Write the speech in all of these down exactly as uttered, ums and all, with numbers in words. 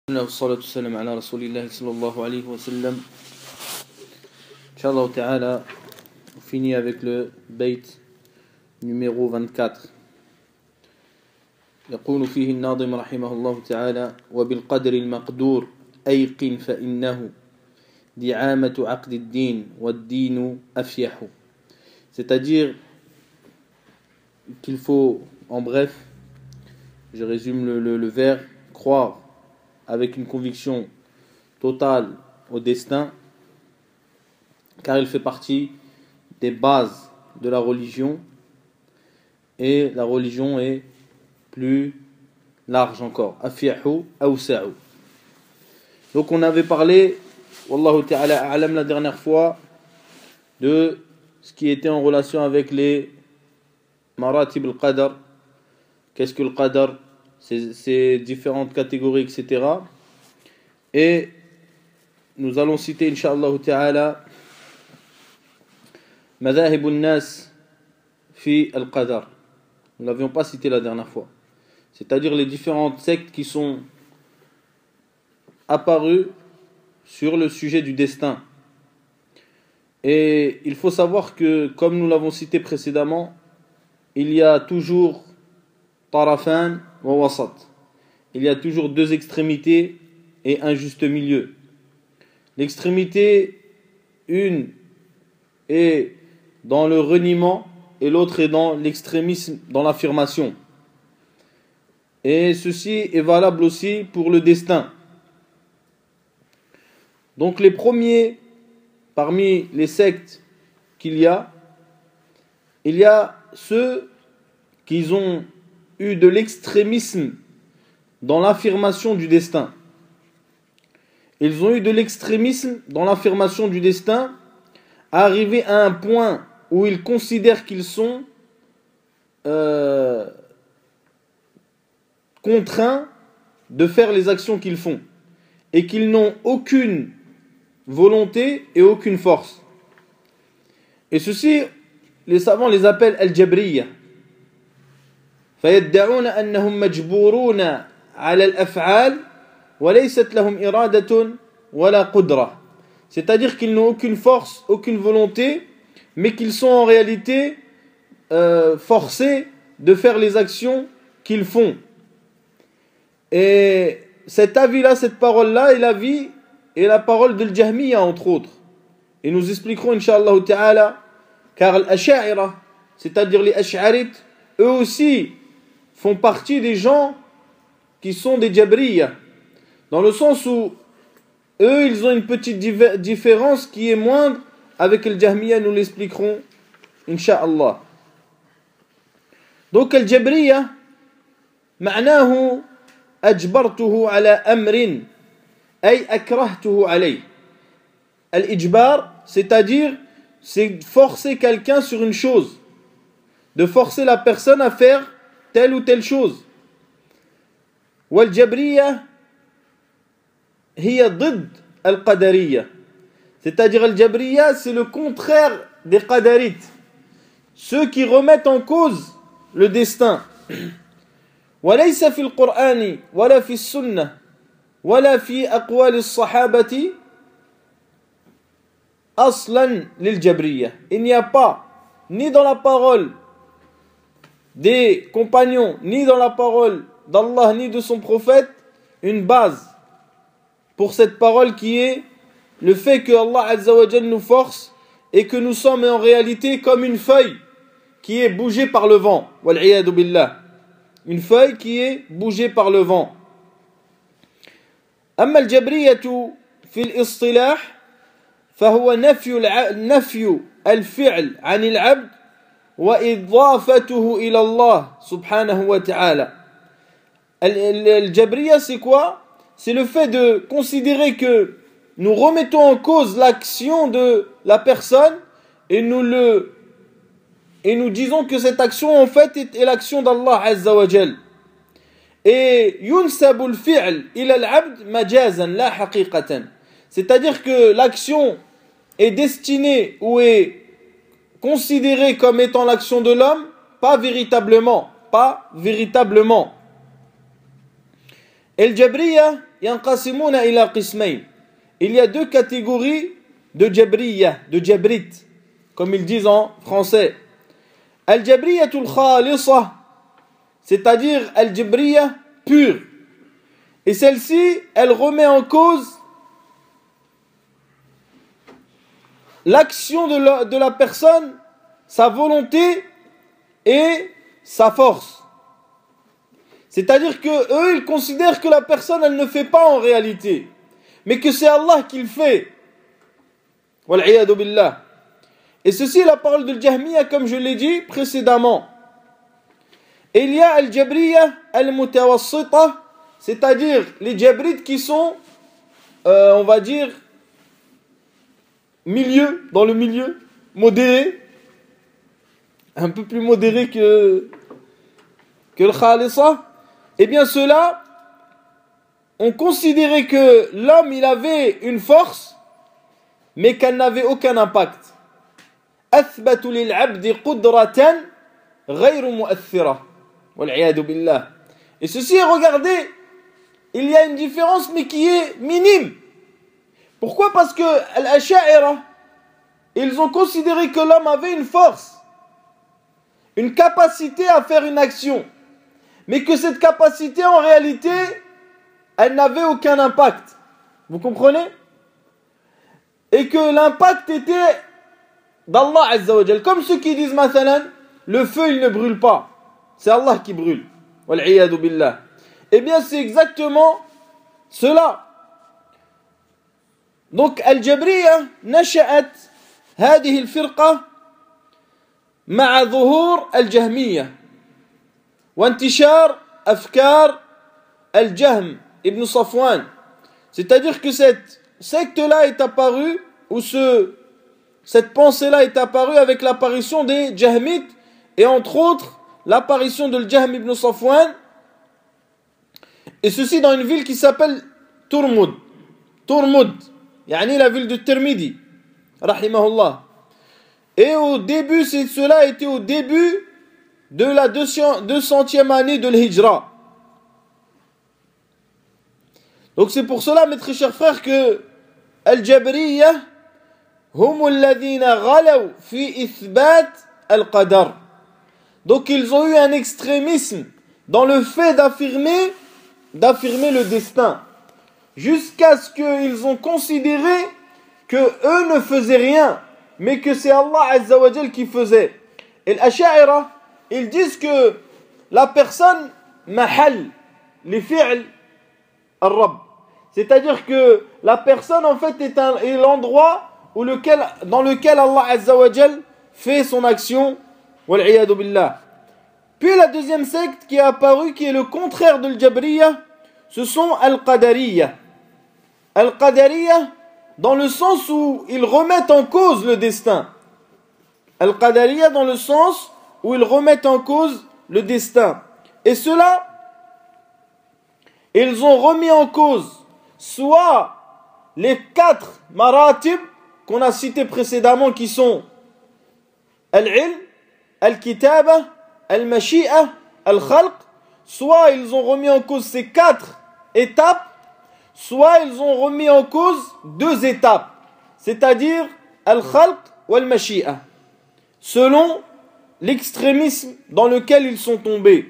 والصلاة والسلام على رسول الله صلى الله عليه وسلم. Inch'Allah ta'ala, on finit avec le bait numéro vingt-quatre. يقول فيه الناظم رحمه الله تعالى: وبالقدر المقدور أيقن فإنه دعامة عقد الدين والدين أفيح. C'est-à-dire qu'il faut, en bref, je résume le, le, le vers, croire avec une conviction totale au destin, car il fait partie des bases de la religion, et la religion est plus large encore. Afiyahu awsa'u. Donc on avait parlé, wallahu ta'ala a'lam, la dernière fois, de ce qui était en relation avec les maratib al-qadar. Qu'est-ce que le qadar? Ces, ces différentes catégories, et cetera. Et nous allons citer, Inch'Allah ta'ala, Madhahib al-Nas fi al-Qadar. Nous ne l'avions pas cité la dernière fois. C'est-à-dire les différentes sectes qui sont apparues sur le sujet du destin. Et il faut savoir que, comme nous l'avons cité précédemment, il y a toujours tarafan wa wasat. Il y a toujours deux extrémités et un juste milieu. L'extrémité, une est dans le reniement et l'autre est dans l'extrémisme, dans l'affirmation. Et ceci est valable aussi pour le destin. Donc les premiers, parmi les sectes qu'il y a, il y a ceux qui ont eu de l'extrémisme dans l'affirmation du destin. Ils ont eu de l'extrémisme dans l'affirmation du destin, arrivé à un point où ils considèrent qu'ils sont euh, contraints de faire les actions qu'ils font et qu'ils n'ont aucune volonté et aucune force. Et ceci, les savants les appellent al-jabriya. فيدعون أنهم مجبورون على الأفعال وليست لهم إرادة ولا قدرة. C'est-à-dire qu'ils n'ont aucune force, aucune volonté, mais qu'ils sont en réalité euh, forcés de faire les actions qu'ils font. Et cet avis-là, cette parole-là est l'avis et la parole de l'Jahmiya, entre autres. Et nous expliquerons, Inch'Allah ta'ala, car l'Ash'a'ira, c'est-à-dire les Ash'arites, eux aussi font partie des gens qui sont des Jabriya, dans le sens où eux, ils ont une petite différence qui est moindre avec le Jahmiya, nous l'expliquerons, Inch'Allah. Donc, le Jabriya, معناه أجبرته على أمر أي أكرهته عليه. Al-Ijbar, c'est-à-dire, c'est forcer quelqu'un sur une chose, de forcer la personne à faire telle ou telle chose. Wal-Jabriya hiya ضد al-Qadariya. C'est-à-dire al-Jabriya, c'est le contraire des Qadarites, ceux qui remettent en cause le destin. وليس في القرآن ولا في السنة ولا في أقوال الصحابة أصلا للجبرية. Il n'y a pas, ni dans la parole des compagnons, ni dans la parole d'Allah, ni de son prophète, une base pour cette parole qui est le fait que Allah Azza wa Jal nous force et que nous sommes en réalité comme une feuille qui est bougée par le vent. Wal-'iyadu billah. Une feuille qui est bougée par le vent. أما الجبرية في الاصطلاح فهو نفي نفي الفعل عن العبد وإضافته إلى الله سبحانه وتعالى. الجبرية, c'est quoi? C'est le fait de considérer que nous remettons en cause l'action de la personne et nous le et nous disons que cette action en fait est, est l'action d'Allah Azza wa Jal. Et yunsabu al-fi'l ila al-'abd majazan la haqiqatan. C'est-à-dire que l'action est destinée ou est considérée comme étant l'action de l'homme, pas véritablement, pas véritablement. Et le Jabriya, ينقسمون إلى قسمين. Il y a deux catégories de Jabriya, de Jabrit, comme ils disent en français. Al-Jabriyatul Khalisa, c'est-à-dire Al-Jabriya pure. Et celle-ci, elle remet en cause l'action de la, de la personne, sa volonté et sa force. C'est-à-dire que eux, ils considèrent que la personne, elle ne fait pas en réalité, mais que c'est Allah qui le fait. Wal'iyadu billah. Et ceci est la parole de Jahmiya, comme je l'ai dit précédemment. Et il y a Al-Jabriya Al-Mutawassita, c'est-à-dire les Jabrites qui sont, euh, on va dire, milieu, dans le milieu, modéré, un peu plus modéré que, que le Khalisa. Eh bien ceux-là ont considéré que l'homme il avait une force mais qu'elle n'avait aucun impact. أثبت للعبد قدرة غير مؤثرة والعياذ بالله. Et ceci, regardez, il y a une différence mais qui est minime. Pourquoi? Parce que l'Asha'ira, ils ont considéré que l'homme avait une force, une capacité à faire une action, mais que cette capacité en réalité elle n'avait aucun impact. Vous comprenez? Et que l'impact était d'Allah Azza wa Jal. Comme ceux qui disent mathalan, le feu il ne brûle pas, c'est Allah qui brûle. Wal'iyadu billah. Eh bien c'est exactement cela. Donc Al-Jabriya نشأت هذه الفرقة مع ظهور الجهمية وانتشار أفكار الجهم ibn Safwan. C'est-à-dire que cette secte-là est apparue, ou ce, cette pensée-là est apparue avec l'apparition des Jahmites, et entre autres l'apparition de Jahm ibn Safwan, et ceci dans une ville qui s'appelle Turmud. Turmud, yani la ville de Tirmidhi, rahimahullah. Et au début, c'est, cela était au début de la deux centième année de l'Hijra. Donc c'est pour cela, mes très chers frères, que Al-Jabriya hum alladhina ghalaw fi ithbat al-qadar. Donc ils ont eu un extrémisme dans le fait d'affirmer d'affirmer le destin, jusqu'à ce qu'ils ont considéré que eux ne faisaient rien, mais que c'est Allah Azza wa Jal qui faisait. Et l'Asha'ira, ils disent que la personne mahal li fi'l al-Rabb. C'est-à-dire que la personne en fait est, un, est l'endroit où lequel, dans lequel Allah Azza wa Jal fait son action. Wal'iyadu billah. Puis la deuxième secte qui est apparue, qui est le contraire de l'Jabriya, ce sont Al-Qadariya. Al-Qadariya, dans le sens où ils remettent en cause le destin. Al-Qadariya dans le sens où ils remettent en cause le destin. Et cela, ils ont remis en cause soit les quatre maratib qu'on a cités précédemment, qui sont Al-Ilm, Al-Kitaba, Al-Mashi'a, Al-Khalq, soit ils ont remis en cause ces quatre étapes, soit ils ont remis en cause deux étapes, c'est-à-dire Al-Khalq ou Al-Mashi'a, selon l'extrémisme dans lequel ils sont tombés.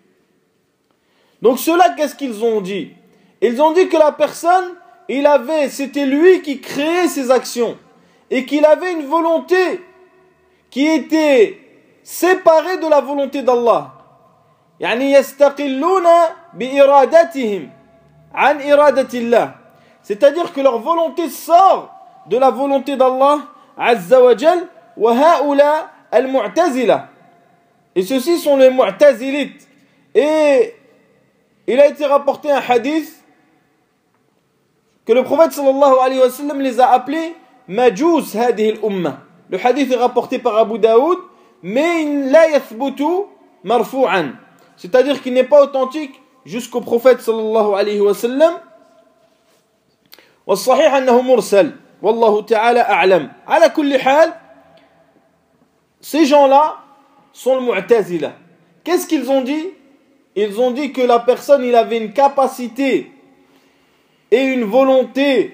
Donc ceux-là, qu'est-ce qu'ils ont dit? Ils ont dit que la personne, il avait, c'était lui qui créait ses actions, et qu'il avait une volonté qui était séparée de la volonté d'Allah. يعني يستقلون بإرادتهم عن إرادة الله. C'est-à-dire que leur volonté sort de la volonté d'Allah Azza wa Jal. وهؤلاء المعتزلة. Et ceux-ci sont les mu'tazilites. Et il a été rapporté un hadith que le prophète sallallahu alayhi wa sallam les a appelés majous هذه الأمة. Le hadith est rapporté par Abu Daoud, mais il la yathbutu marfu'an. C'est-à-dire qu'il n'est pas authentique jusqu'au prophète sallallahu alayhi wa sallam. والصحيح أنه مرسل والله تعالى أعلم. على كل حال, ces gens-là sont le mu'tazila. Qu'est-ce qu'ils ont dit? Ils ont dit que la personne, il avait une capacité et une volonté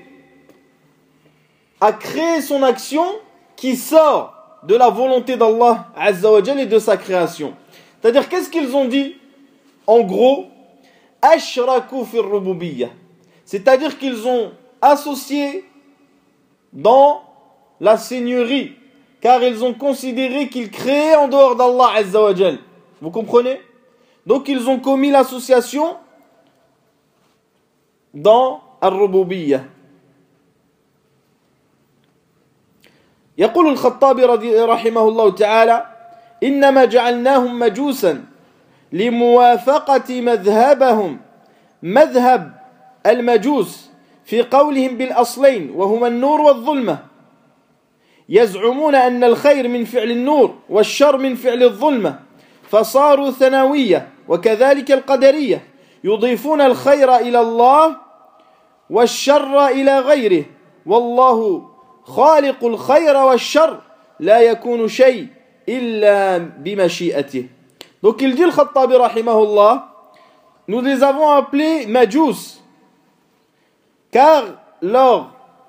à créer son action qui sort de la volonté d'Allah Azza wa Jal et de sa création. C'est-à-dire, qu'est-ce qu'ils ont dit? En gros, ashraku fi rububiyyah. C'est-à-dire qu'ils ont associé dans la seigneurie, car ils ont considéré qu'ils créaient en dehors d'Allah Azza wa Jal. Vous comprenez? Donc ils ont commis l'association dans al-rububiyyah. يقول الخطابي رحمه الله تعالى إنما جعلناهم مجوسا لموافقة مذهبهم مذهب المجوس في قولهم بالأصلين وهما النور والظلمة يزعمون أن الخير من فعل النور والشر من فعل الظلمة فصاروا ثنوية وكذلك القدرية يضيفون الخير إلى الله والشر إلى غيره والله خالق الخير والشر لا يكون شيء إلا بمشيئته. Donc il dit le Khattabi rahimahullah, nous les avons appelés Majus, car leur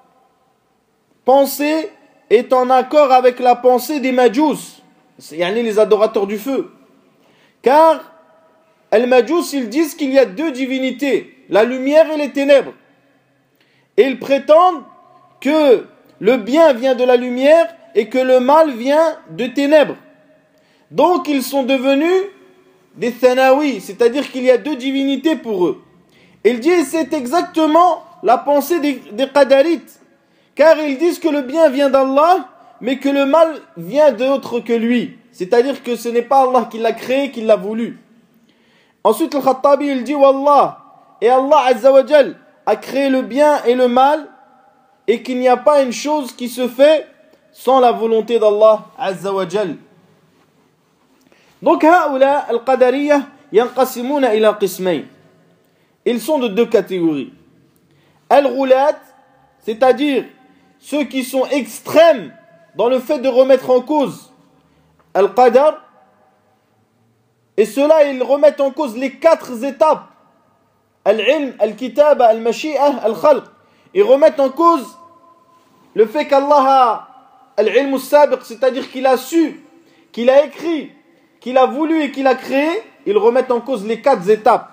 pensée est en accord avec la pensée des Majus, yani les adorateurs du feu. Car les Majus, ils disent qu'il y a deux divinités, la lumière et les ténèbres. Et ils prétendent que le bien vient de la lumière et que le mal vient de ténèbres. Donc ils sont devenus des Thanawi, c'est-à-dire qu'il y a deux divinités pour eux. Il dit c'est exactement la pensée des, des Qadarites, car ils disent que le bien vient d'Allah, mais que le mal vient d'autre que lui. C'est-à-dire que ce n'est pas Allah qui l'a créé, qui l'a voulu. Ensuite le Khattabi il dit Wallah, et Allah Azza wa Jal a créé le bien et le mal, et qu'il n'y a pas une chose qui se fait sans la volonté d'Allah Azza wa Jal. Donc, haoula al-qadariyah yanqasimuna ila qismayn. Ils sont de deux catégories. Al-ghulat, c'est-à-dire ceux qui sont extrêmes dans le fait de remettre en cause al-qadar, et ceux-là, ils remettent en cause les quatre étapes. Al-ilm, al-kitaba, al-mashi'ah, al-khalq. Ils remettent en cause le fait qu'Allah a al-ilm al-sabiq, c'est-à-dire qu'il a su, qu'il a écrit, qu'il a voulu et qu'il a créé. Ils remettent en cause les quatre étapes.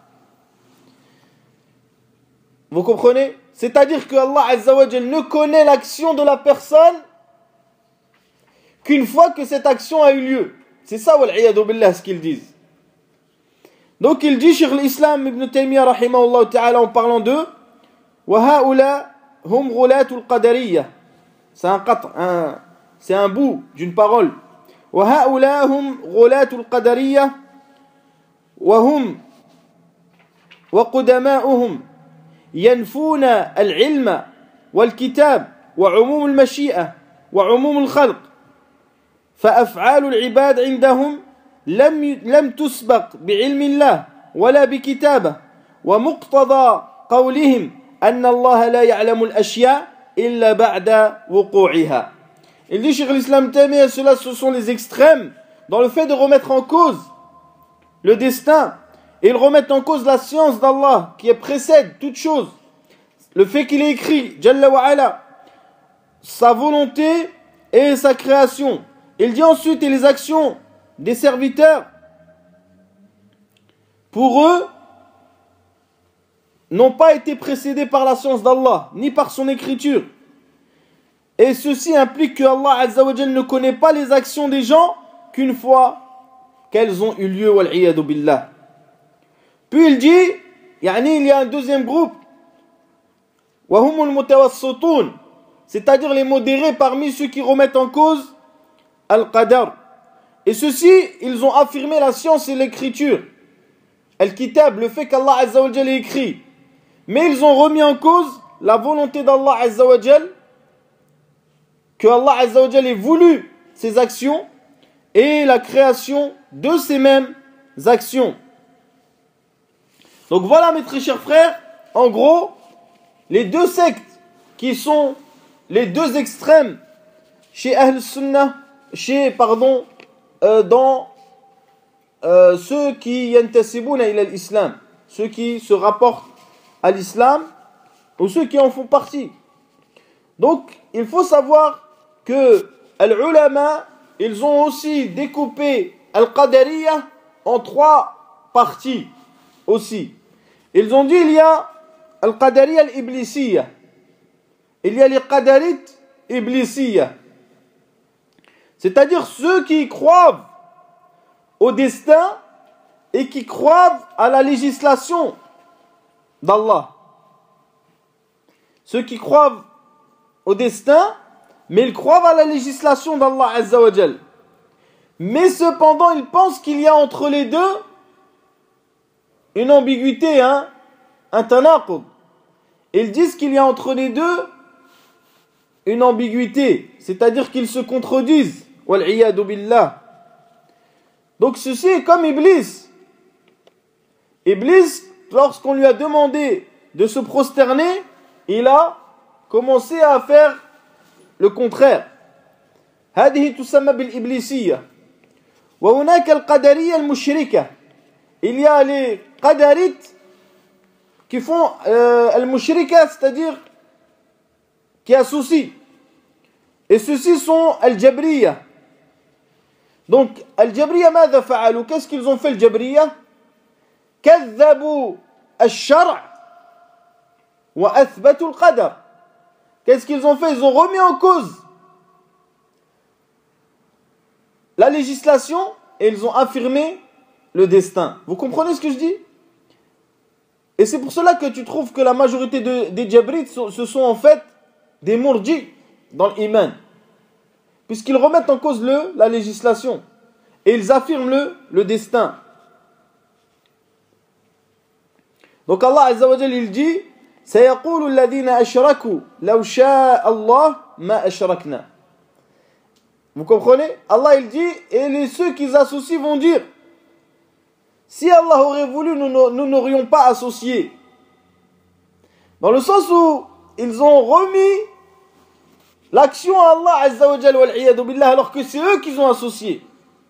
Vous comprenez? C'est-à-dire que Allah Azza wa Jal ne connaît l'action de la personne qu'une fois que cette action a eu lieu. C'est ça, wal'iyadu billah, ce qu'ils disent. Donc il dit, Cheikh l'Islam Ibn Taymiyyah rahimahullah ta'ala, en parlant d'eux, wa ha'ula hum ghulatul qadariyah. C'est un, un, c'est un bout d'une parole. Wa ha'ula hum ghulatul qadariyah wa hum wa qudama'uhum ينفون العلم والكتاب وعموم المشيئة وعموم الخلق فأفعال العباد عندهم لم لم تسبق بعلم الله ولا بكتابه ومقتضى قولهم أن الله لا يعلم الأشياء إلا بعد وقوعها. Il dit Cheikh l'Islam Taymiyyah, cela ce sont les extrêmes dans le fait de remettre en cause le destin. Et ils remettent en cause la science d'Allah qui précède toute chose. Le fait qu'il ait écrit, Jalla wa ala, sa volonté et sa création. Il dit ensuite, et les actions des serviteurs, pour eux, n'ont pas été précédées par la science d'Allah, ni par son écriture. Et ceci implique que Allah Azza wa Jal ne connaît pas les actions des gens qu'une fois qu'elles ont eu lieu, wal iyadu billah. Puis il dit, yani, il y a un deuxième groupe, c'est-à-dire les modérés parmi ceux qui remettent en cause al-qadar. Et ceux-ci, ils ont affirmé la science et l'écriture, al-kitab, le fait qu'Allah Azza wa Jal ait écrit. Mais ils ont remis en cause la volonté d'Allah Azza wa Jal, que Allah Azza wa Jal ait voulu ces actions et la création de ces mêmes actions. Donc voilà mes très chers frères, en gros, les deux sectes qui sont les deux extrêmes chez Ahl Sunnah, chez, pardon, euh, dans euh, ceux qui yantasibuna ila l'islam, ceux qui se rapportent à l'islam, ou ceux qui en font partie. Donc, il faut savoir que les ulama, ils ont aussi découpé al-Qadariyya en trois parties aussi. Ils ont dit il y a al-Qadariyya al-Iblisiyya. Il y a les Qadarites Iblisiyya. C'est-à-dire ceux qui croient au destin et qui croient à la législation d'Allah. Ceux qui croient au destin, mais ils croient à la législation d'Allah Azza wa Jal. Mais cependant, ils pensent qu'il y a entre les deux une ambiguïté, hein, un tanaqud. Ils disent qu'il y a entre les deux une ambiguïté, c'est-à-dire qu'ils se contredisent. Wal-iyadu billah. Donc ceci est comme Iblis. Iblis, lorsqu'on lui a demandé de se prosterner, il a commencé à faire le contraire. هذه تسمى بالإبليسية. وهناك القدرية المشركة. Il y a les qadarites qui font euh, al-mushrika, c'est-à-dire qui associent. Et ceux-ci sont al-jabriya. Donc, al-jabriya, ماذا فعلوا? Qu'est-ce qu'ils ont fait, al-jabriya? كذبوا الشرع وأثبتوا القدر. Qu'est-ce qu'ils ont fait? Ils ont remis en cause la législation et ils ont affirmé le destin. Vous comprenez ce que je dis? Et c'est pour cela que tu trouves que la majorité de, des Jabrites, ce sont en fait des murji dans l'iman. Puisqu'ils remettent en cause le, la législation. Et ils affirment le, le destin. Donc Allah Azza wa Jal, il dit سيقول الذين أشركوا لو شاء الله ما أشركنا. Vous comprenez? Allah il dit, et les, ceux qui associent vont dire, si Allah aurait voulu, nous n'aurions pas associé. Dans le sens où ils ont remis l'action à Allah Azza wa Jal wal iyadu billah, alors que c'est eux qui ont associé.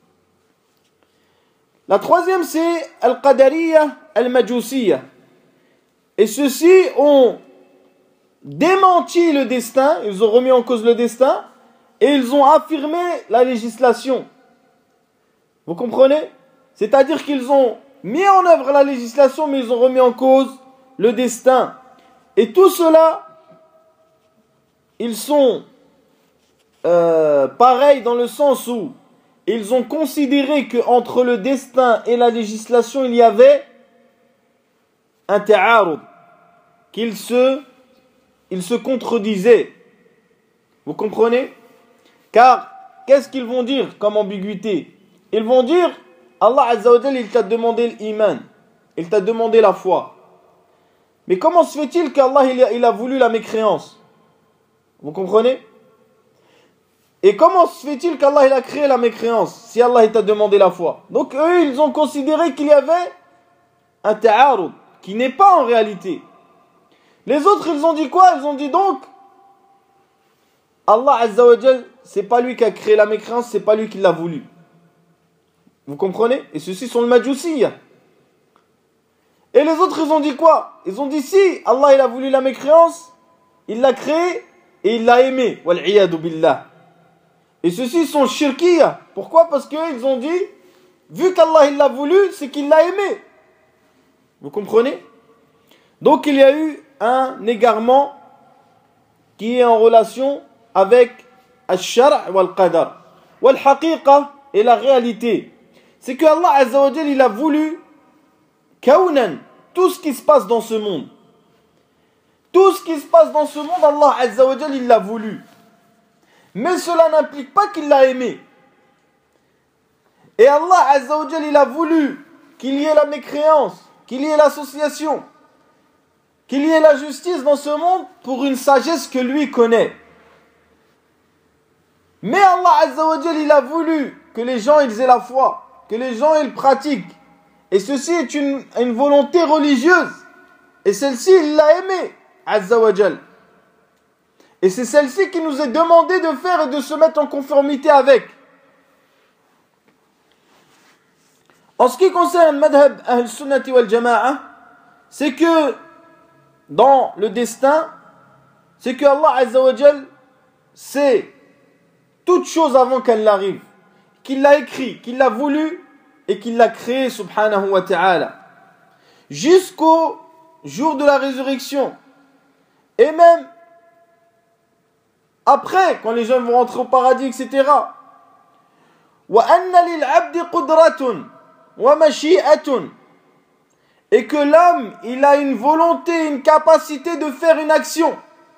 La troisième c'est Al-Qadariyya Al-Majusiyya. Et ceux-ci ont démenti le destin, ils ont remis en cause le destin, et ils ont affirmé la législation. Vous comprenez? C'est-à-dire qu'ils ont mis en œuvre la législation, mais ils ont remis en cause le destin. Et tout cela, ils sont euh, pareils dans le sens où ils ont considéré qu'entre le destin et la législation, il y avait un ta'arud, qu'ils se, ils se contredisaient. Vous comprenez? Car, qu'est-ce qu'ils vont dire comme ambiguïté? Ils vont dire, Allah Azza wa Jal, il t'a demandé l'iman, il t'a demandé la foi. Mais comment se fait-il qu'Allah il a, il a voulu la mécréance? Vous comprenez? Et comment se fait-il qu'Allah il a créé la mécréance si Allah il t'a demandé la foi? Donc eux, ils ont considéré qu'il y avait un ta'arud, qui n'est pas en réalité. Les autres, ils ont dit quoi? Ils ont dit donc, Allah Azza wa Jal, c'est pas lui qui a créé la mécréance, c'est pas lui qui l'a voulu. Vous comprenez? Et ceux-ci sont le Majusiyya. Et les autres, ils ont dit quoi? Ils ont dit si Allah il a voulu la mécréance, il l'a créé et il l'a aimé. Wal iyadu billah. Et ceux-ci sont shirkiyya. Pourquoi? Parce qu'ils ont dit, vu qu'Allah il l'a voulu, c'est qu'il l'a aimé. Vous comprenez? Donc il y a eu un égarement qui est en relation avec al-shar' wal-qadar. Wal-haqiqa et la réalité. C'est que Allah Azza wa Jal, il a voulu kawnan, tout ce qui se passe dans ce monde. Tout ce qui se passe dans ce monde, Allah Azza wa Jal, il l'a voulu. Mais cela n'implique pas qu'il l'a aimé. Et Allah Azza wa Jal, il a voulu qu'il y ait la mécréance, qu'il y ait l'association, qu'il y ait la justice dans ce monde pour une sagesse que lui connaît. Mais Allah Azza wa Jal, il a voulu que les gens ils aient la foi, que les gens ils pratiquent. Et ceci est une, une volonté religieuse. Et celle-ci, il l'a aimée, Azza wa Jal. Et c'est celle-ci qui nous est demandé de faire et de se mettre en conformité avec. En ce qui concerne Madhab Ahl Sunnati wal Jama'a, c'est que dans le destin, c'est que Allah Azza wa Jal sait toute chose avant qu'elle arrive, qu'il l'a écrit, qu'il l'a voulu et qu'il l'a créé subhanahu wa ta'ala jusqu'au jour de la résurrection et même après quand les gens vont rentrer au paradis, etc. Wa anna lil 'abdi qudratun wa mashi'atun, et que l'homme il a une volonté, une capacité de faire une action.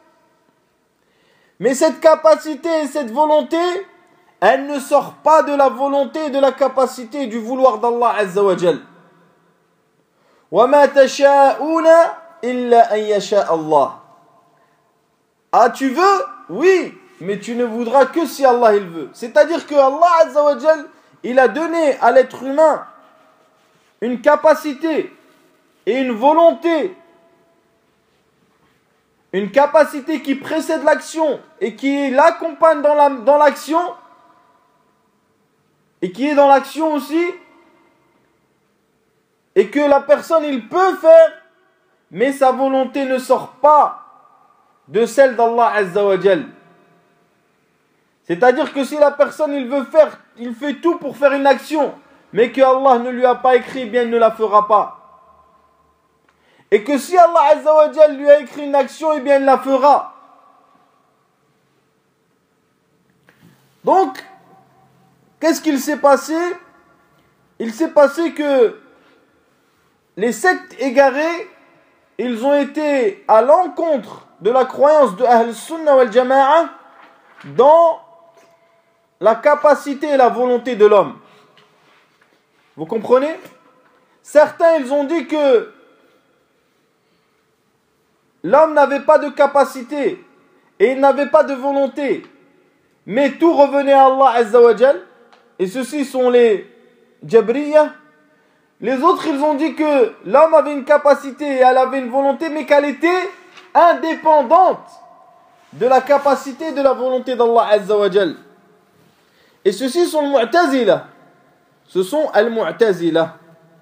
Mais cette capacité et cette volonté, elle ne sort pas de la volonté et de la capacité du vouloir d'Allah Azza wa Jal. وَمَا تَشَاءُونَ إِلَّا أَن يَشَاءَ اللَّهُ. Ah, tu veux? Oui, mais tu ne voudras que si Allah il veut. C'est-à-dire que Allah Azza wa Jal, il a donné à l'être humain une capacité et une volonté, une capacité qui précède l'action et qui l'accompagne dans la, dans l'action, et qui est dans l'action aussi, et que la personne il peut faire, mais sa volonté ne sort pas de celle d'Allah Azza wa Jal. C'est-à-dire que si la personne il veut faire, il fait tout pour faire une action, mais que Allah ne lui a pas écrit, eh bien il ne la fera pas. Et que si Allah Azza wa Jal lui a écrit une action, eh bien il la fera. Donc, qu'est-ce qu'il s'est passé? Il s'est passé que les sectes égarés, ils ont été à l'encontre de la croyance de Ahl Sunnah wal Jama'a dans la capacité et la volonté de l'homme. Vous comprenez? Certains, ils ont dit que l'homme n'avait pas de capacité et il n'avait pas de volonté, mais tout revenait à Allah Azza wa Jal, et ceux-ci sont les Jabriyah. Les autres, ils ont dit que l'homme avait une capacité et elle avait une volonté, mais qu'elle était indépendante de la capacité et de la volonté d'Allah Azza wa Jal. Et ceux-ci sont les Mu'tazila. Ce sont Al-Mu'tazila.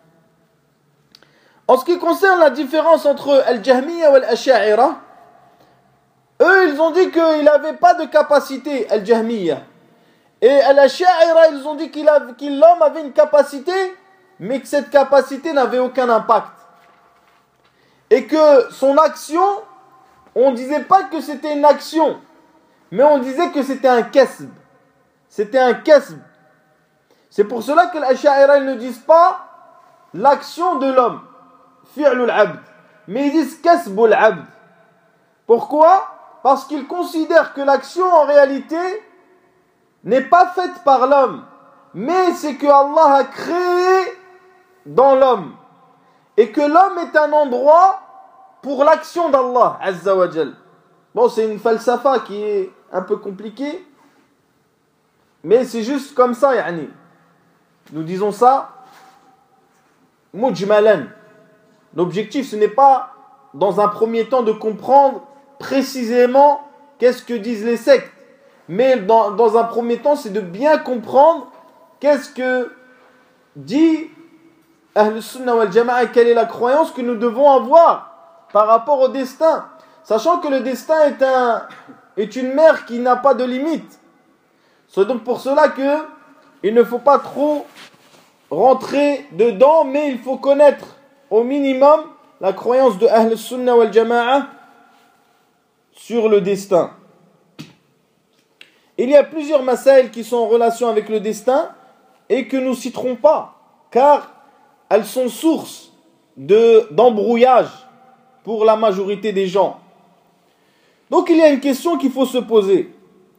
En ce qui concerne la différence entre Al-Jahmiya et Al-Asha'ira, eux, ils ont dit qu'il n'avait pas de capacité, Al-Jahmiya. Et Al-Asha'ira, ils ont dit qu'il avait, qu'il, l'homme avait une capacité, mais que cette capacité n'avait aucun impact. Et que son action, on ne disait pas que c'était une action, mais on disait que c'était un kasb. C'était un kasb. C'est pour cela que l'Asha'ira, ils ne disent pas l'action de l'homme, fi'lul abd, mais ils disent kasbul abd. Pourquoi? Parce qu'ils considèrent que l'action en réalité n'est pas faite par l'homme, mais c'est que Allah a créé dans l'homme, et que l'homme est un endroit pour l'action d'Allah Azza wa Jal. Bon, c'est une falsafa qui est un peu compliquée, mais c'est juste comme ça, yani. Nous disons ça mujmalan. L'objectif, ce n'est pas dans un premier temps de comprendre précisément qu'est-ce que disent les sectes, mais dans, dans un premier temps, c'est de bien comprendre qu'est-ce que dit Ahl Sunnah wal Jama'a, quelle est la croyance que nous devons avoir par rapport au destin, sachant que le destin est, un, est une mer qui n'a pas de limite. C'est donc pour cela que il ne faut pas trop rentrer dedans, mais il faut connaître au minimum la croyance de Ahl Sunnah wal Jama'a sur le destin. Il y a plusieurs masaïl qui sont en relation avec le destin et que nous ne citerons pas, car elles sont source de, d'embrouillage pour la majorité des gens. Donc il y a une question qu'il faut se poser,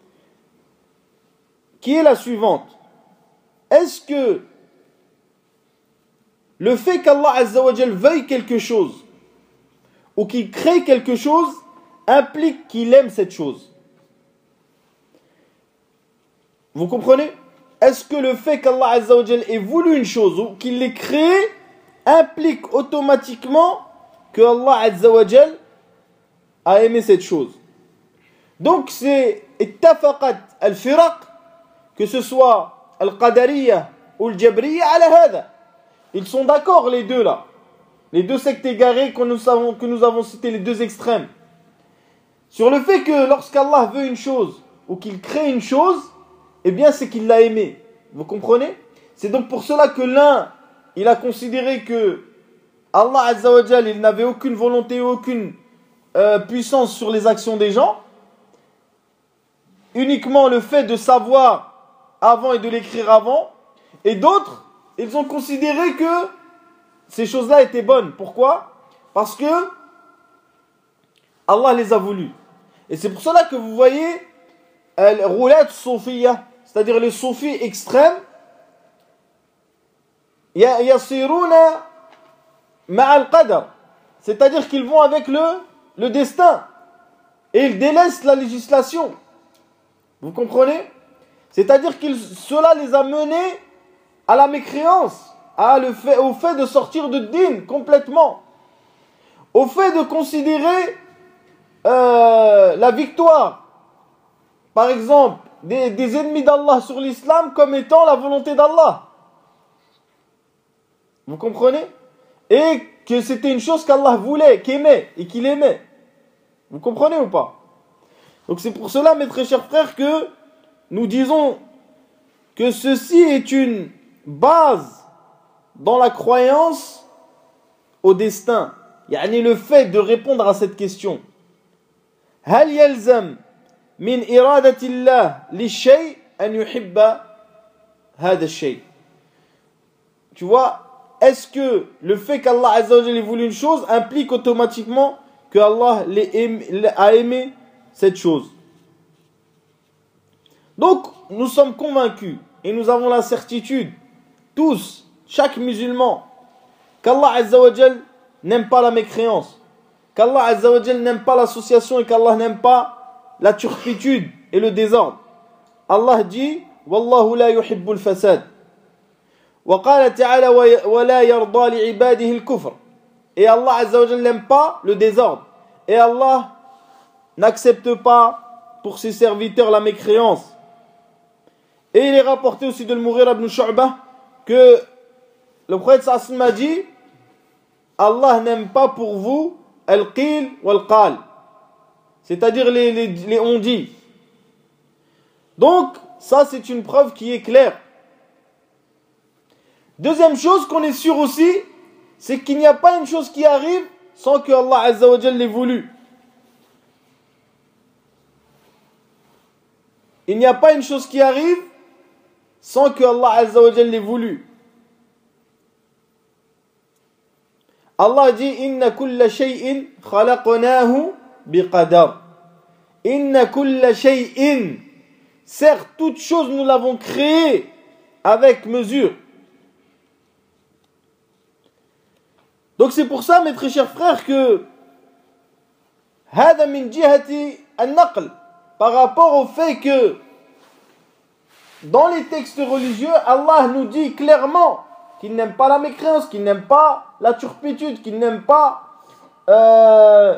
qui est la suivante. Est-ce que le fait qu'Allah Azza wa Jal veuille quelque chose ou qu'il crée quelque chose implique qu'il aime cette chose? Vous comprenez? Est-ce que le fait qu'Allah Azza wa Jal ait voulu une chose ou qu'il l'ait créée implique automatiquement que Allah Azza wa Jal a aimé cette chose? Donc c'est ittafaqat al-firaq, que ce soit al-qadariyya ou al-jabriyya ala hada. Ils sont d'accord les deux là. les deux sectes égarées que nous, savons, que nous avons citées, les deux extrêmes, sur le fait que lorsqu'Allah veut une chose ou qu'il crée une chose, eh bien c'est qu'il l'a aimée. Vous comprenez? C'est donc pour cela que l'un, il a considéré que Allah Azza wa Jal, il n'avait aucune volonté, aucune euh, puissance sur les actions des gens. Uniquement le fait de savoir avant et de l'écrire avant. Et d'autres, ils ont considéré que ces choses-là étaient bonnes. Pourquoi? Parce que Allah les a voulues. Et c'est pour cela que vous voyez euh, roulette soufiyya, c'est-à-dire les soufis extrêmes, yasiruna ma'al qadar, c'est-à-dire qu'ils vont avec le, le destin et ils délaissent la législation. Vous comprenez? C'est-à-dire que cela les a menés à la mécréance, à le fait, au fait de sortir de din complètement, au fait de considérer euh, la victoire, par exemple, des, des ennemis d'Allah sur l'islam comme étant la volonté d'Allah. Vous comprenez? Et que c'était une chose qu'Allah voulait, qu'aimait et qu'il aimait. Vous comprenez ou pas? Donc c'est pour cela, mes très chers frères, que nous disons que ceci est une base dans la croyance au destin. Yani le fait de répondre à cette question. هل يلزم من إرادة الله للشيء أن يحب هذا الشيء. Tu vois, est-ce que le fait qu'Allah Azza wa Jalla ait voulu une chose implique automatiquement que Allah a aimé cette chose? Donc, nous sommes convaincus et nous avons la certitude, tous, chaque musulman, qu'Allah Azza wa Jalla n'aime pas la mécréance, qu'Allah Azza wa Jalla n'aime pas l'association et qu'Allah n'aime pas la turpitude et le désordre. Allah dit Wallahu la yuhibbul fasad. Wa qala ta'ala wa la yarda li ibadihi al-kufr. Et Allah Azza wa Jalla n'aime pas le désordre. Et Allah n'accepte pas pour ses serviteurs la mécréance. Et il est rapporté aussi de Al-Mughira ibn Shu'bah que le prophète sallallahu alayhi wa sallam a dit Allah n'aime pas pour vous al-qil wal-qal, c'est-à-dire les, les, les on-dit. Donc, ça c'est une preuve qui est claire. Deuxième chose qu'on est sûr aussi, c'est qu'il n'y a pas une chose qui arrive sans que Allah Azza wa Jalla l'ait voulu. Il n'y a pas une chose qui arrive sans que Allah Azza wa Jalla l'ait voulu. Allah dit Inna kulla shay'in khalaqnahu biqadar. Inna kulla shay'in. Certes, toute chose nous l'avons créée avec mesure. Donc c'est pour ça, mes très chers frères, que hada min jihati an-naql, par rapport au fait que dans les textes religieux, Allah nous dit clairement qu'il n'aime pas la mécréance, qu'il n'aime pas la turpitude, qu'il n'aime pas euh,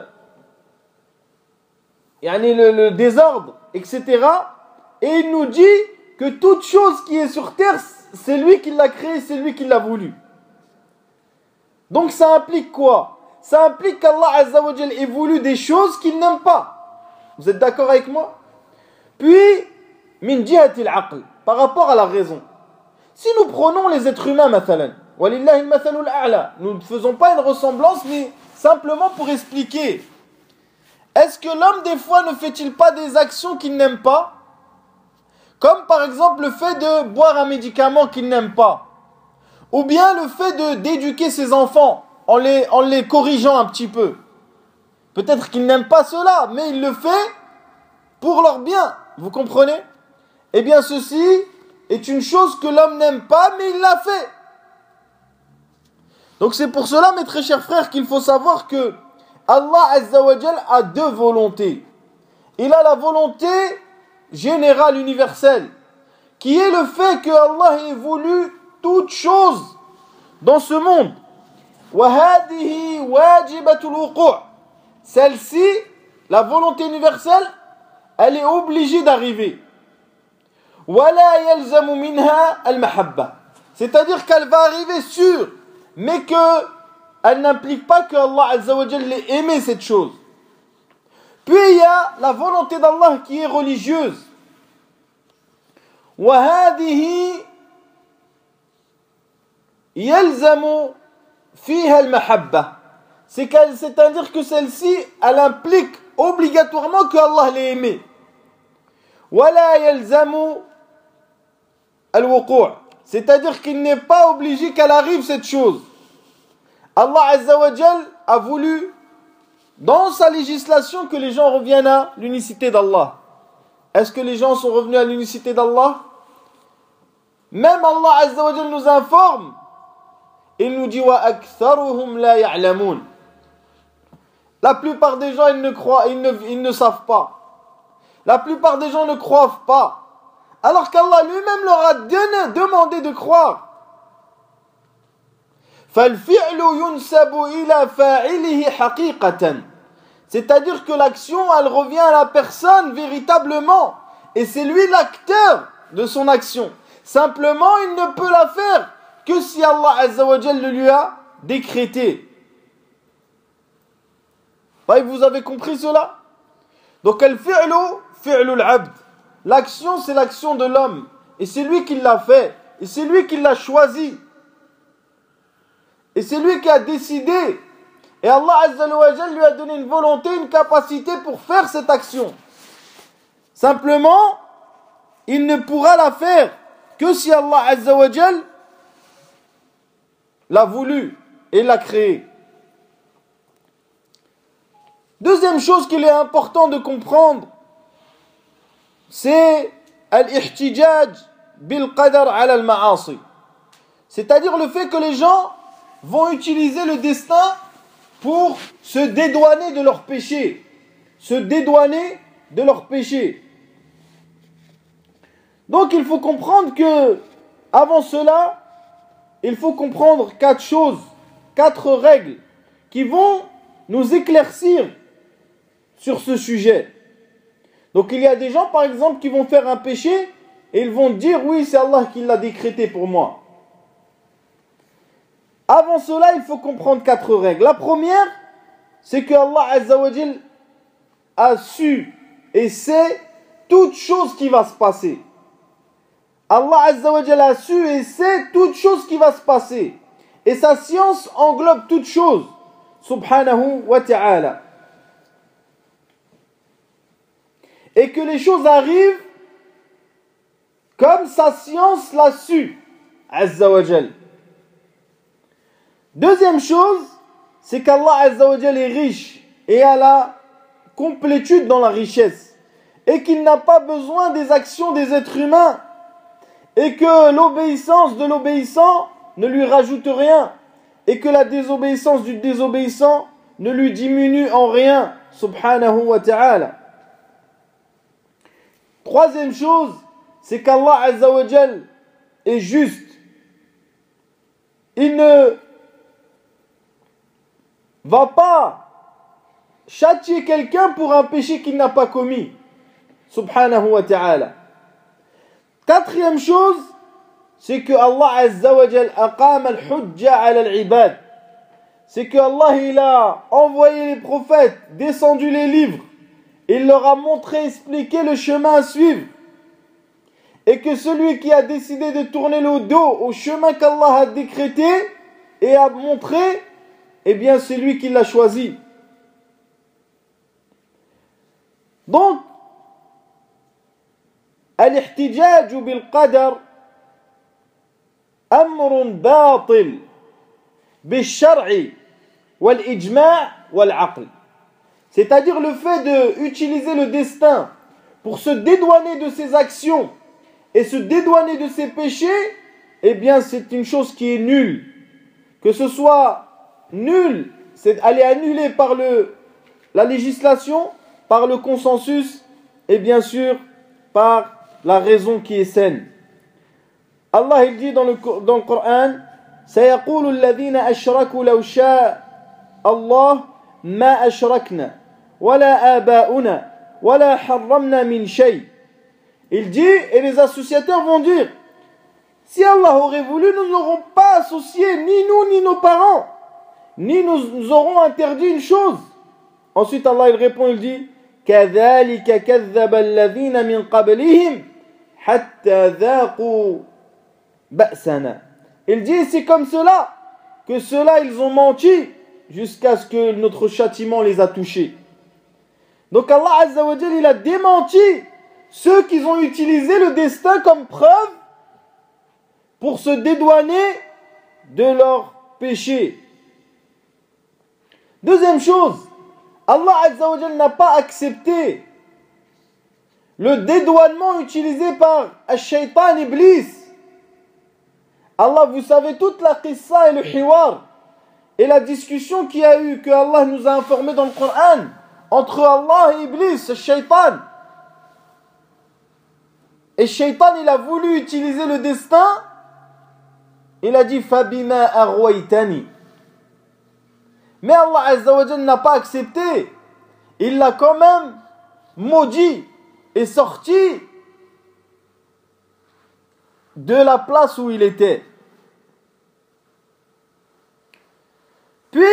yani le, le désordre, et cetera. Et il nous dit que toute chose qui est sur terre, c'est lui qui l'a créée, c'est lui qui l'a voulu. Donc ça implique quoi? Ça implique qu'Allah Azza wa Jal ait voulu des choses qu'il n'aime pas. Vous êtes d'accord avec moi? Puis, min jihatil aql, par rapport à la raison. Si nous prenons les êtres humains, mathalan, walillahi al-mathalul a'la, nous ne faisons pas une ressemblance, mais simplement pour expliquer. Est-ce que l'homme, des fois, ne fait-il pas des actions qu'il n'aime pas? Comme par exemple le fait de boire un médicament qu'il n'aime pas. Ou bien le fait de, d'éduquer ses enfants en les, en les corrigeant un petit peu. Peut-être qu'il n'aime pas cela, mais il le fait pour leur bien. Vous comprenez? Eh bien ceci est une chose que l'homme n'aime pas, mais il l'a fait. Donc c'est pour cela, mes très chers frères, qu'il faut savoir que Allah Azza wa Jal a deux volontés. Il a la volonté générale, universelle, qui est le fait que Allah ait voulu toute chose dans ce monde. وَهَذِهِ وَاجِبَةُ الْوُقُوعِ. Celle-ci, la volonté universelle, elle est obligée d'arriver. وَلَا يَلْزَمُ مِنْهَا الْمَحَبَّةِ. C'est-à-dire qu'elle va arriver sûre, mais que elle n'implique pas que Allah Azza wa Jal ait aimé cette chose. Puis il y a la volonté d'Allah qui est religieuse. وهذه يلزم فيها المحبة. C'est-à-dire que celle-ci, elle implique obligatoirement que Allah l'ait aimé. ولا يلزم الوقوع. C'est-à-dire qu'il n'est pas obligé qu'elle arrive cette chose. Allah Azza wa Jal a voulu dans sa législation que les gens reviennent à l'unicité d'Allah. Est-ce que les gens sont revenus à l'unicité d'Allah? Même Allah Azza wa Jal nous informe. Il nous dit wa aktharuhum la ya'lamun. La plupart des gens ils ne croient, ils ne, ils ne savent pas. La plupart des gens ne croient pas. Alors qu'Allah lui-même leur a donné, demandé de croire. فَالْفِعْلُ يُنْسَبُ إِلَى فَاعِلِهِ حَقِيقَةً. C'est-à-dire que l'action, elle revient à la personne véritablement. Et c'est lui l'acteur de son action. Simplement, il ne peut la faire que si Allah Azza wa Jal le lui a décrété. Vous avez compris cela? Donc, al-fi'lu, fi'lu al-abd. L'action, c'est l'action de l'homme. Et c'est lui qui l'a fait. Et c'est lui qui l'a choisi. Et c'est lui qui a décidé. Et Allah Azza wa Jal lui a donné une volonté, une capacité pour faire cette action. Simplement, il ne pourra la faire que si Allah Azza wa Jal l'a voulu et l'a créé. Deuxième chose qu'il est important de comprendre, c'est al-ihtijaj bil-qadar ala al-ma'asi. C'est-à-dire le fait que les gens vont utiliser le destin pour se dédouaner de leurs péchés. Se dédouaner de leurs péchés. Donc il faut comprendre que, avant cela, il faut comprendre quatre choses, quatre règles qui vont nous éclaircir sur ce sujet. Donc il y a des gens par exemple qui vont faire un péché et ils vont dire oui c'est Allah qui l'a décrété pour moi. Avant cela il faut comprendre quatre règles. La première c'est que Allah Azza wa Jal a su et sait toute chose qui va se passer. Allah Azza wa Jal a su et sait toute chose qui va se passer. Et sa science englobe toute chose. Subhanahu wa ta'ala. Et que les choses arrivent comme sa science l'a su. Azza wa Jal. Deuxième chose, c'est qu'Allah Azza wa Jal est riche et a la complétude dans la richesse. Et qu'il n'a pas besoin des actions des êtres humains. Et que l'obéissance de l'obéissant ne lui rajoute rien. Et que la désobéissance du désobéissant ne lui diminue en rien. Subhanahu wa ta'ala. Troisième chose, c'est qu'Allah Azza wa Jal est juste. Il ne va pas châtier quelqu'un pour un péché qu'il n'a pas commis. Subhanahu wa ta'ala. Quatrième chose, c'est que Allah Azza wa Jal aqama al-hujja ala al-ibad. C'est que Allah il a envoyé les prophètes, descendu les livres, il leur a montré, expliqué le chemin à suivre. Et que celui qui a décidé de tourner le dos au chemin qu'Allah a décrété et a montré, eh bien c'est lui qui l'a choisi. Donc, al-ihtijaj bil-qadar amrun batil bil-shar'i wal-ijma' wal-aql. C'est-à-dire le fait d'utiliser le destin pour se dédouaner de ses actions et se dédouaner de ses péchés, eh bien c'est une chose qui est nulle. Que ce soit nul, c'est aller annuler par le, la législation, par le consensus et bien sûr par la raison qui est saine. Allah il dit dans le, dans le Coran, سيقول الذين أشركوا لو شاء الله ما أشركنا ولا آباؤنا ولا حرمنا من شيء. Il dit, et les associateurs vont dire, si Allah aurait voulu, nous n'aurons pas associé ni nous ni nos parents, ni nous, nous aurons interdit une chose. Ensuite Allah il répond, il dit كَذَلِكَ كَذَّبَ الَّذِينَ مِنْ قَبْلِهِمْ حَتَّى ذَاقُوا بَأْسَنَا. Il dit c'est comme cela que ceux-là ils ont menti jusqu'à ce que notre châtiment les a touchés. Donc Allah Azza wa Jal il a démenti ceux qui ont utilisé le destin comme preuve pour se dédouaner de leurs péchés. Deuxième chose, Allah Azza wa Jal n'a pas accepté le dédouanement utilisé par Ash-Shaytan Iblis. Allah, vous savez toute la qissa et le hiwar et la discussion qu'il y a eu, que Allah nous a informé dans le Coran entre Allah et Iblis, le Shaytan. Et Shaytan il a voulu utiliser le destin. Il a dit Fabima arwaytani. Mais Allah Azza wa Jal n'a pas accepté. Il l'a quand même maudit et sorti de la place où il était. Puis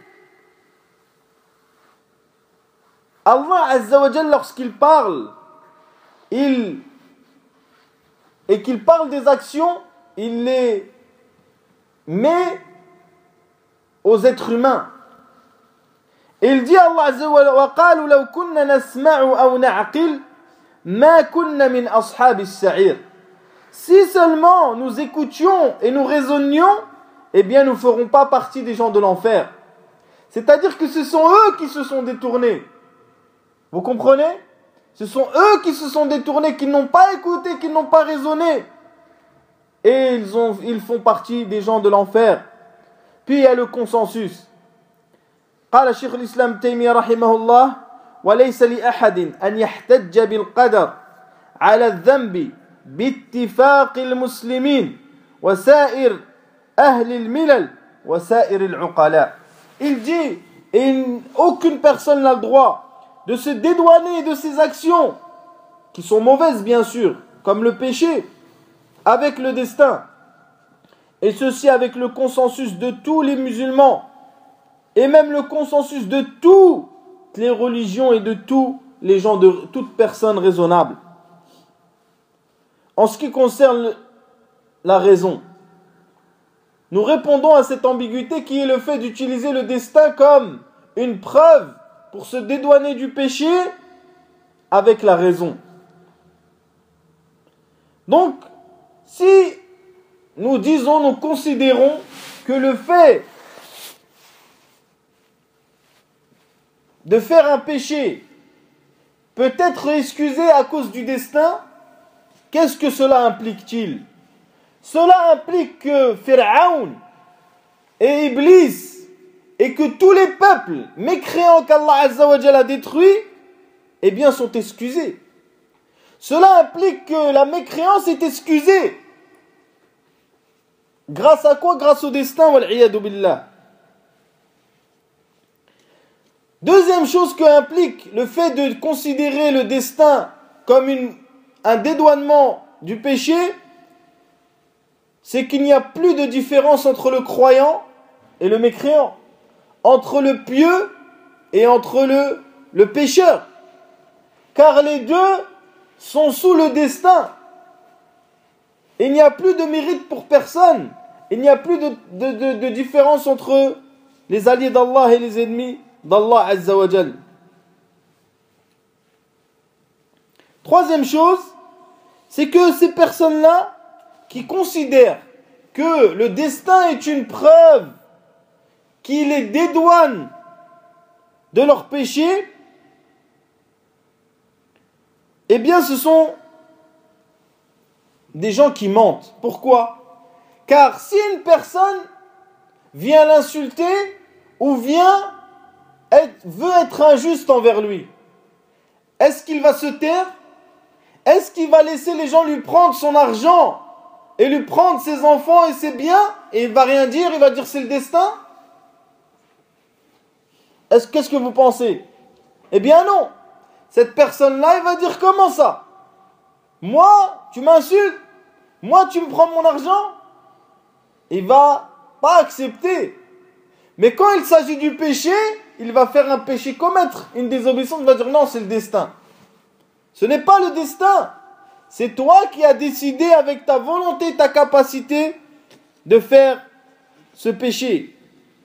Allah Azza wa Jal lorsqu'il parle, il et qu'il parle des actions, il les met aux êtres humains. Et il dit Allah Azza wa Jalla وَقَالُوا لَوْ كُنَّا نَسْمَعُ أَوْ نَعْقِلْ مَا كُنَّا مِنْ أَصْحَابِ السَّعِيرِ. Si seulement nous écoutions et nous raisonnions, eh bien nous ne ferons pas partie des gens de l'enfer. C'est-à-dire que ce sont eux qui se sont détournés. Vous comprenez? Ce sont eux qui se sont détournés, qui n'ont pas écouté, qui n'ont pas raisonné. Et ils, ont, ils font partie des gens de l'enfer. Puis il y a le consensus. قال شيخ الإسلام تيمية رحمه الله وليس لأحد أن يحتج بالقدر على الذنب باتفاق المسلمين وسائر أهل الملل وسائر العقلاء. Il dit, et aucune personne n'a le droit de se dédouaner de ses actions, qui sont mauvaises bien sûr, comme le péché, avec le destin, et ceci avec le consensus de tous les musulmans, et même le consensus de toutes les religions et de tous les gens, de toute personne raisonnable. En ce qui concerne la raison, nous répondons à cette ambiguïté qui est le fait d'utiliser le destin comme une preuve pour se dédouaner du péché avec la raison. Donc, si nous disons, nous considérons que le fait de faire un péché peut être excusé à cause du destin, qu'est-ce que cela implique-t-il? Cela implique que Pharaon et Iblis et que tous les peuples mécréants qu'Allah Azza wa Jalla a détruits, eh bien sont excusés. Cela implique que la mécréance est excusée. Grâce à quoi? Grâce au destin, wal-'iyadu billah. Deuxième chose que implique le fait de considérer le destin comme une, un dédouanement du péché, c'est qu'il n'y a plus de différence entre le croyant et le mécréant, entre le pieux et entre le, le pécheur. Car les deux sont sous le destin. Il n'y a plus de mérite pour personne. Il n'y a plus de, de, de, de différence entre les alliés d'Allah et les ennemis d'Allah Azza wa Jal. Troisième chose, c'est que ces personnes-là qui considèrent que le destin est une preuve qui les dédouane de leur péché, eh bien ce sont des gens qui mentent. Pourquoi? Car si une personne vient l'insulter ou vient être, veut être injuste envers lui, est-ce qu'il va se taire? Est-ce qu'il va laisser les gens lui prendre son argent et lui prendre ses enfants et ses biens et il va rien dire, il va dire c'est le destin? Est-ce, qu'est-ce que vous pensez? Eh bien non. Cette personne-là, il va dire comment ça? Moi, tu m'insultes? Moi, tu me prends mon argent? Il va pas accepter. Mais quand il s'agit du péché, il va faire un péché, commettre une désobéissance, il va dire non, c'est le destin. Ce n'est pas le destin. C'est toi qui as décidé avec ta volonté, ta capacité de faire ce péché.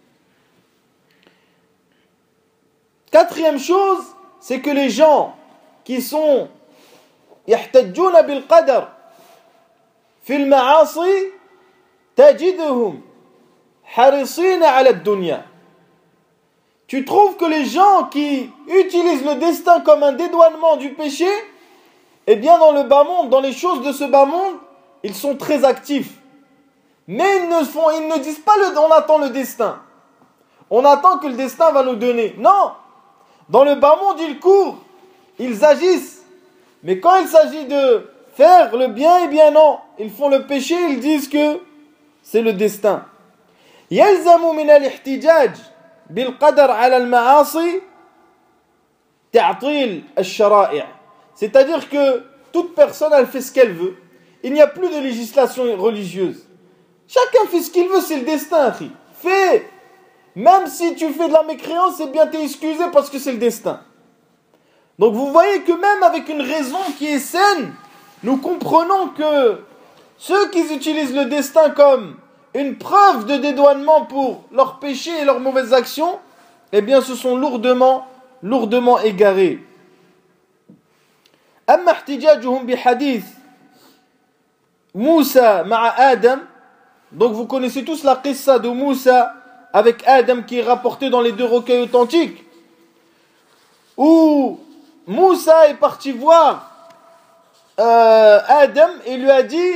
Quatrième chose, c'est que les gens qui sont يحتجون بالقدر في المعاصي تجدهم حريصين على الدنيا. Tu trouves que les gens qui utilisent le destin comme un dédouanement du péché, eh bien dans le bas monde, dans les choses de ce bas monde, ils sont très actifs. Mais ils ne, font, ils ne disent pas le, on attend le destin. On attend que le destin va nous donner. Non! Dans le bas monde, ils courent, ils agissent. Mais quand il s'agit de faire le bien, eh bien non. Ils font le péché, ils disent que c'est le destin. يلزم من الاحتجاج بالقدر على المعاصي تعطيل الشرائع. C'est-à-dire que toute personne, elle fait ce qu'elle veut. Il n'y a plus de législation religieuse. Chacun fait ce qu'il veut, c'est le destin. Fais. Même si tu fais de la mécréance, c'est bien, t'es excusé parce que c'est le destin. Donc vous voyez que même avec une raison qui est saine, nous comprenons que ceux qui utilisent le destin comme une preuve de dédouanement pour leurs péchés et leurs mauvaises actions, eh bien ce sont lourdement, lourdement égarés. أما احتجاجهم بحديث موسى مع آدم, donc vous connaissez tous la qissa de Moussa avec Adam qui est rapporté dans les deux recueils authentiques, où Moussa est parti voir euh, Adam et lui a dit,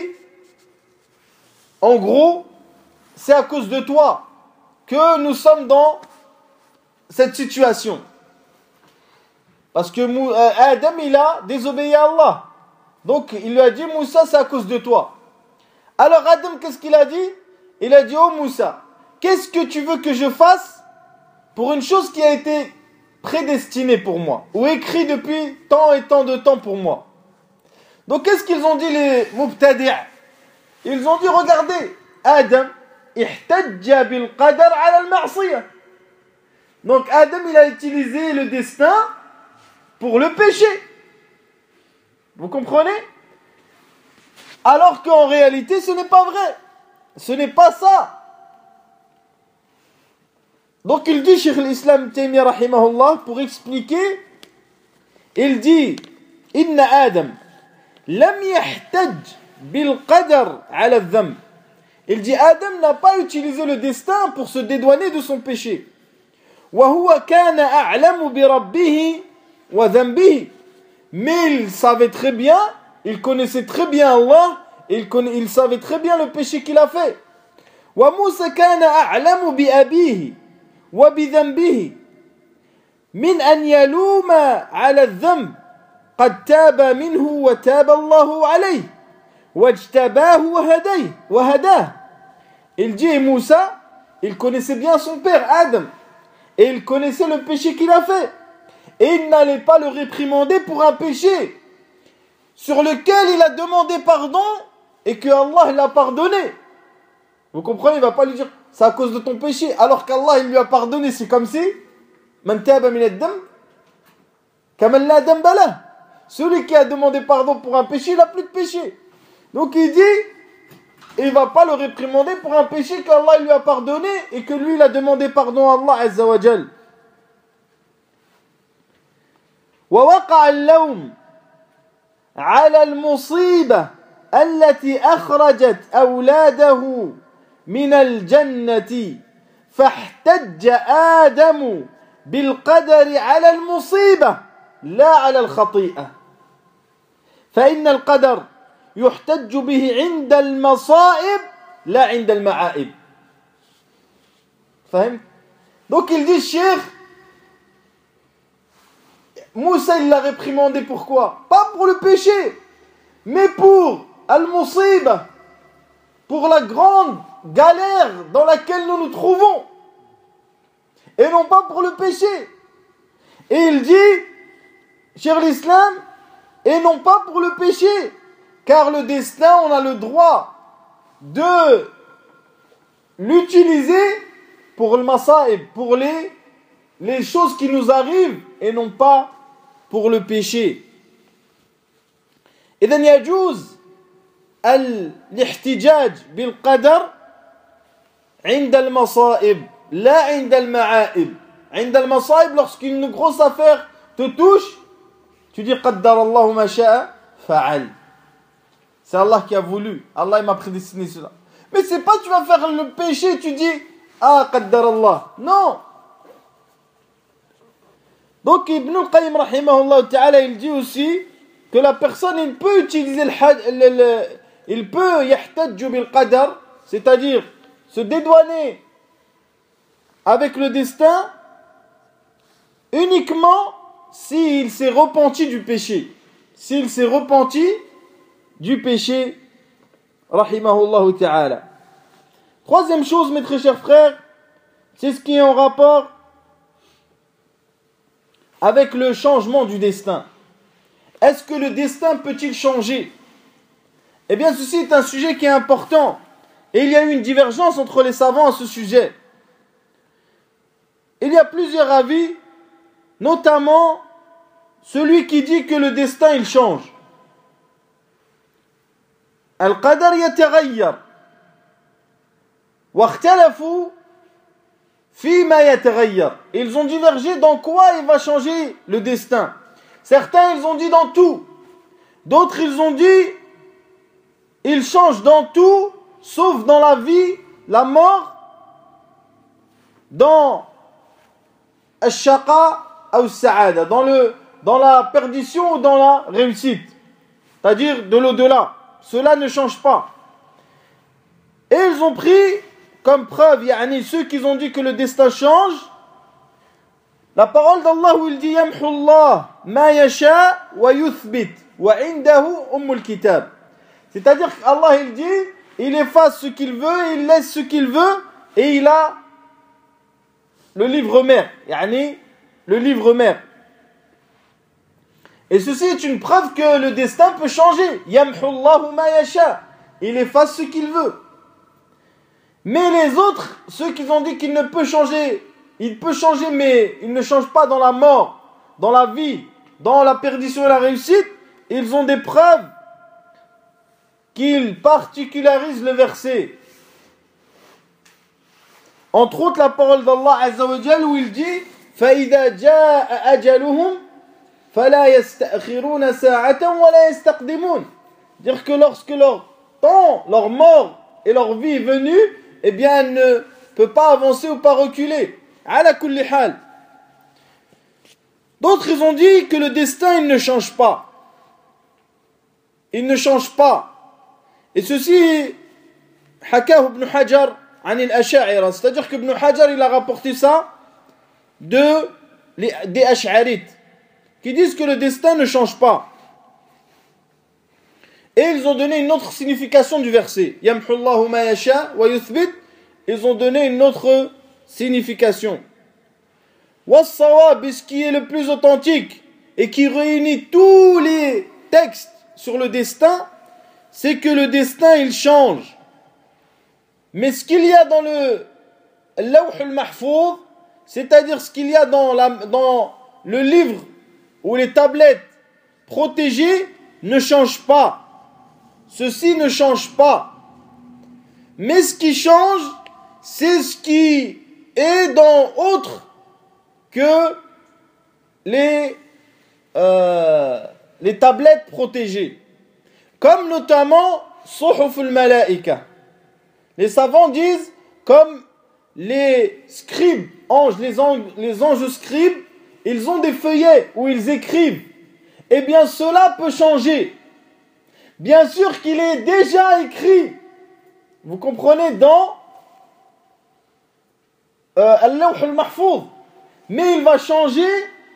en gros, c'est à cause de toi que nous sommes dans cette situation. Parce que euh, Adam, il a désobéi à Allah. Donc, il lui a dit, Moussa, c'est à cause de toi. Alors, Adam, qu'est-ce qu'il a dit? Il a dit, oh Moussa, qu'est-ce que tu veux que je fasse pour une chose qui a été prédestinée pour moi, ou écrite depuis tant et tant de temps pour moi? Donc, qu'est-ce qu'ils ont dit les mubtadi'? Ils ont dit, regardez, Adam, ihtajja bil qadar ala al-ma'siyah. Donc, Adam, il a utilisé le destin pour le péché. Vous comprenez? Alors qu'en réalité, ce n'est pas vrai. Ce n'est pas ça. Donc il dit, Cheikh l'Islam Taymiyyah rahimahullah, pour expliquer, il dit, Inna Adam lam yahtaj bil qadar ala al-dhanb. Il dit, Adam n'a pas utilisé le destin pour se dédouaner de son péché. Wa huwa kana a'lamu bi rabbihi wa dhanbihi. Mais il savait très bien, il connaissait très bien Allah, il, connaît, il savait très bien le péché qu'il a fait. Wa Musa kana a'lamu bi abihi wa bi dhanbihi min an yaluma ala al-dhanb qad taba minhu wa taba Allahu alayhi wajtabahu wa hadayhi wa hadah. Il dit, Moussa, il connaissait bien son père Adam et il connaissait le péché qu'il a fait. Et il n'allait pas le réprimander pour un péché sur lequel il a demandé pardon et que Allah l'a pardonné. Vous comprenez? Il ne va pas lui dire c'est à cause de ton péché alors qu'Allah il lui a pardonné. C'est comme si Man taba min ad-dam kaman la damba lah. Celui qui a demandé pardon pour un péché, il n'a plus de péché. Donc il dit, il ne va pas le réprimander pour un péché qu'Allah lui a pardonné et que lui il a demandé pardon à Allah Azza wa Jal. ووقع اللوم على المصيبة التي أخرجت أولاده من الجنة فاحتج آدم بالقدر على المصيبة لا على الخطيئة فإن القدر يحتج به عند المصائب لا عند المعائب. فهمت؟ Donc il dit, Cheikh, Moussa il l'a réprimandé pourquoi? Pas pour le péché, mais pour Al-Musib, pour la grande galère dans laquelle nous nous trouvons, et non pas pour le péché. Et il dit, cher l'Islam, et non pas pour le péché, car le destin, on a le droit de l'utiliser pour le masa'ib, pour les, les choses qui nous arrivent et non pas pour le péché. إذن يجوز الاحتجاج بالقدر عند المصائب لا عند المعائب. عند المصائب, lorsqu'une grosse affaire te touche, tu dis قدر الله ما شاء فعل. C'est Allah qui a voulu. Allah il m'a prédestiné cela. Mais c'est pas tu vas faire le péché, tu dis ah قدر الله. Non. Donc Ibn al-Qayyim rahimahullah ta'ala il dit aussi que la personne il peut utiliser le, le, le il peut yahtajju bil qadar, c'est-à-dire se dédouaner avec le destin uniquement s'il s'est repenti du péché. S'il s'est repenti du péché, rahimahullah ta'ala. Troisième chose, mes très chers frères, c'est ce qui est en rapport avec le changement du destin. Est-ce que le destin peut-il changer? Eh bien, ceci est un sujet qui est important. Et il y a eu une divergence entre les savants à ce sujet. Il y a plusieurs avis, notamment celui qui dit que le destin il change. Al-Qadar yataghayyar. Wa ikhtalafu fi ma yataghayyar. Ils ont divergé dans quoi il va changer le destin. Certains ils ont dit dans tout. D'autres ils ont dit il change dans tout sauf dans la vie, la mort, dans al-shaqa ou al-sa'ada, dans le dans la perdition ou dans la réussite, c'est-à-dire de l'au-delà. Cela ne change pas. Et ils ont pris comme preuve, yani ceux qui ont dit que le destin change, la parole d'Allah où il dit yamhu Allah ma yasha wa yuthbit wa indahu ummul kitab. C'est-à-dire qu'Allah il dit, il efface ce qu'il veut, il laisse ce qu'il veut et il a le livre mère, yani le livre mère. Et ceci est une preuve que le destin peut changer. Yamhu Allahu ma yasha. Il efface ce qu'il veut. Mais les autres, ceux qui ont dit qu'il ne peut changer, il peut changer mais il ne change pas dans la mort, dans la vie, dans la perdition et la réussite, ils ont des preuves qu'ils particularisent le verset. Entre autres la parole d'Allah Azza wa Jal où il dit فَإِذَا جَاءَ أَجَلُهُمْ فَلَا يَسْتَأْخِرُونَ سَاعَةً وَلَا يَسْتَقْدِمُونَ. Dire que lorsque leur temps, leur mort et leur vie est venue, eh bien elle ne peut pas avancer ou pas reculer. Ala kulli hal. D'autres ils ont dit que le destin il ne change pas. Il ne change pas. Et ceci, Hakahu ibn Hajar an al-Ash'ari, c'est-à-dire que Ibn Hajar il a rapporté ça de les, des Ash'arites qui disent que le destin ne change pas. Et ils ont donné une autre signification du verset. Yamhu Allahu ma yasha wa yuthbit. Ils ont donné une autre signification. Was-sawab, ce qui est le plus authentique et qui réunit tous les textes sur le destin, c'est que le destin il change. Mais ce qu'il y a dans le Lawh al-Mahfouz, c'est-à-dire ce qu'il y a dans, la, dans le livre ou les tablettes protégées, ne change pas. Ceci ne change pas. Mais ce qui change, c'est ce qui est dans autre que les, euh, les tablettes protégées. Comme notamment Suhuf al-Malaika. Les savants disent comme les scribes, anges, les anges, les anges scribes, ils ont des feuillets où ils écrivent. Eh bien cela peut changer. Bien sûr qu'il est déjà écrit, vous comprenez, dans euh, Al-Lawh al-Mahfouz. Mais il va changer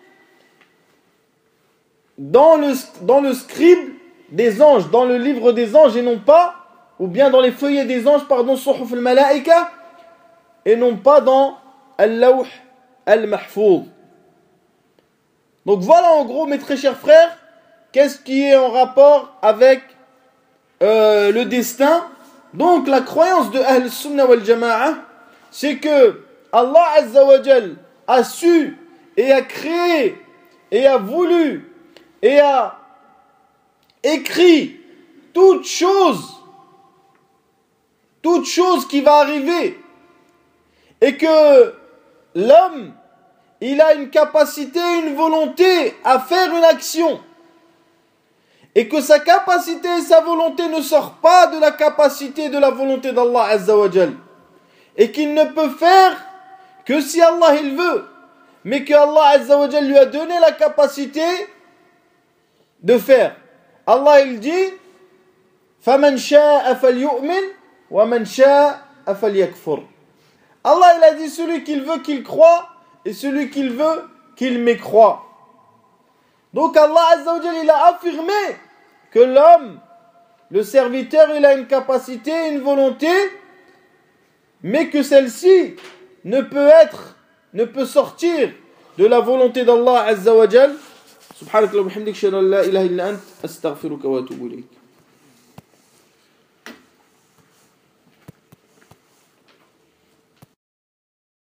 dans le, dans le scribe des anges, dans le livre des anges et non pas, ou bien dans les feuillets des anges, pardon, Suhuf al-Malaika, et non pas dans Al-Lawh al-Mahfouz. Donc voilà en gros mes très chers frères, qu'est-ce qui est en rapport avec euh, le destin. Donc la croyance de Ahl Sunnah wal Jama'a, c'est que Allah Azza wa Jal a su et a créé et a voulu et a écrit toute chose, toute chose qui va arriver, et que l'homme, il a une capacité, une volonté à faire une action, et que sa capacité et sa volonté ne sortent pas de la capacité et de la volonté d'Allah Azza wa Jal, et qu'il ne peut faire que si Allah il veut, mais que Allah Azza wa Jal lui a donné la capacité de faire. Allah il dit فَمَنْ شَاءَ فَلْيُؤْمِنْ وَمَنْ شَاءَ فَلْيَكْفُرْ. Allah il a dit celui qu'il veut qu'il croit et celui qu'il veut qu'il mécroit. Donc Allah Azza wa Jal il a affirmé que l'homme, le serviteur, il a une capacité, une volonté, mais que celle-ci ne peut être, ne peut sortir de la volonté d'Allah Azza wa Jal. Subhanakallah wa bihamdik, shalla la ilaha illa ant, astaghfiruka wa atubu ilayk.